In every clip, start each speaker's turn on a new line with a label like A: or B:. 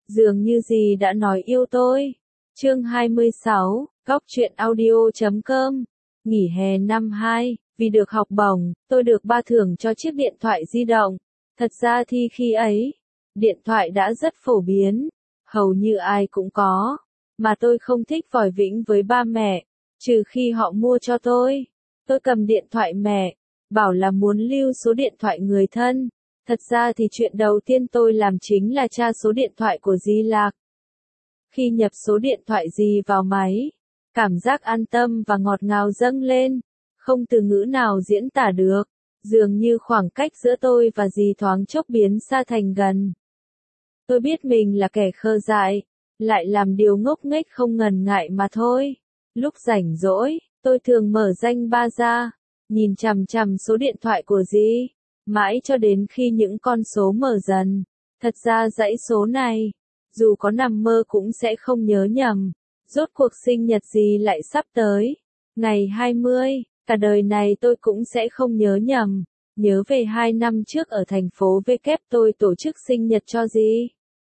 A: Dường như dì đã nói yêu tôi. Chương 26, Góc truyện audio.com. Nghỉ hè năm 2, vì được học bổng, tôi được ba thưởng cho chiếc điện thoại di động. Thật ra thì khi ấy, điện thoại đã rất phổ biến, hầu như ai cũng có, mà tôi không thích vòi vĩnh với ba mẹ, trừ khi họ mua cho tôi. Tôi cầm điện thoại mẹ, bảo là muốn lưu số điện thoại người thân. Thật ra thì chuyện đầu tiên tôi làm chính là tra số điện thoại của dì Lạc. Khi nhập số điện thoại dì vào máy, cảm giác an tâm và ngọt ngào dâng lên, không từ ngữ nào diễn tả được, dường như khoảng cách giữa tôi và dì thoáng chốc biến xa thành gần. Tôi biết mình là kẻ khờ dại, lại làm điều ngốc nghếch không ngần ngại mà thôi. Lúc rảnh rỗi, tôi thường mở danh ba ra, nhìn chằm chằm số điện thoại của dì, mãi cho đến khi những con số mở dần. Thật ra dãy số này, dù có nằm mơ cũng sẽ không nhớ nhầm. Rốt cuộc sinh nhật dì lại sắp tới, ngày 20, cả đời này tôi cũng sẽ không nhớ nhầm. Nhớ về 2 năm trước ở thành phố V kép tôi tổ chức sinh nhật cho dì.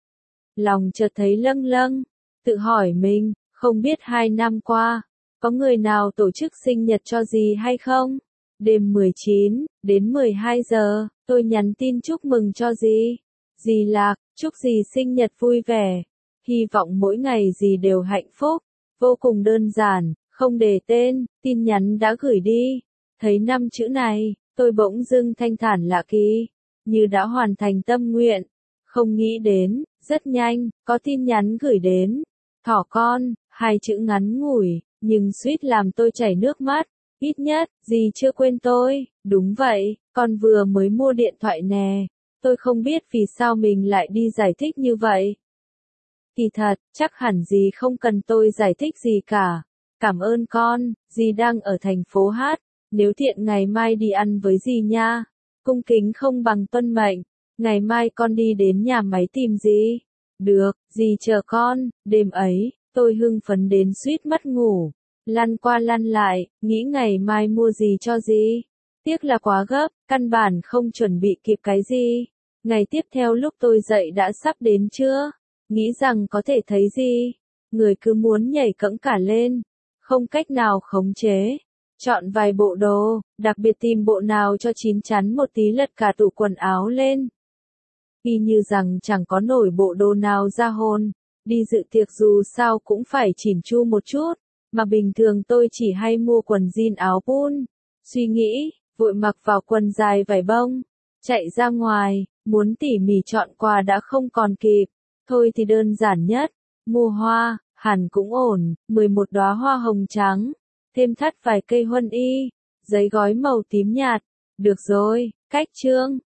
A: Lòng chợt thấy lâng lâng, tự hỏi mình, không biết 2 năm qua, có người nào tổ chức sinh nhật cho dì hay không? Đêm 19, đến 12 giờ, tôi nhắn tin chúc mừng cho dì. Dì Lạc, chúc dì sinh nhật vui vẻ. Hy vọng mỗi ngày dì đều hạnh phúc. Vô cùng đơn giản, không đề tên, tin nhắn đã gửi đi. Thấy 5 chữ này, tôi bỗng dưng thanh thản lạ kỳ, như đã hoàn thành tâm nguyện. Không nghĩ đến, rất nhanh, có tin nhắn gửi đến. Thỏ con, 2 chữ ngắn ngủi, nhưng suýt làm tôi chảy nước mắt. Ít nhất, dì chưa quên tôi. Đúng vậy, con vừa mới mua điện thoại nè. Tôi không biết vì sao mình lại đi giải thích như vậy. Kỳ thật, chắc hẳn dì không cần tôi giải thích gì cả. Cảm ơn con, dì đang ở thành phố Hát. Nếu tiện ngày mai đi ăn với dì nha. Cung kính không bằng tuân mệnh. Ngày mai con đi đến nhà máy tìm dì. Được, dì chờ con. Đêm ấy, tôi hưng phấn đến suýt mất ngủ. Lăn qua lăn lại, nghĩ ngày mai mua gì cho dì. Tiếc là quá gấp, căn bản không chuẩn bị kịp cái gì. Ngày tiếp theo lúc tôi dậy đã sắp đến trưa. Nghĩ rằng có thể thấy gì. Người cứ muốn nhảy cẫng cả lên. Không cách nào khống chế. Chọn vài bộ đồ, đặc biệt tìm bộ nào cho chín chắn một tí lật cả tủ quần áo lên. Y như rằng chẳng có nổi bộ đồ nào ra hồn. Đi dự tiệc dù sao cũng phải chỉn chu một chút. Mà bình thường tôi chỉ hay mua quần jean áo pun. Suy nghĩ, vội mặc vào quần dài vải bông. Chạy ra ngoài, muốn tỉ mỉ chọn quà đã không còn kịp. Thôi thì đơn giản nhất. Mua hoa, hẳn cũng ổn, 11 đóa hoa hồng trắng. Thêm thắt vài cây huân y. Giấy gói màu tím nhạt. Được rồi, cách chương.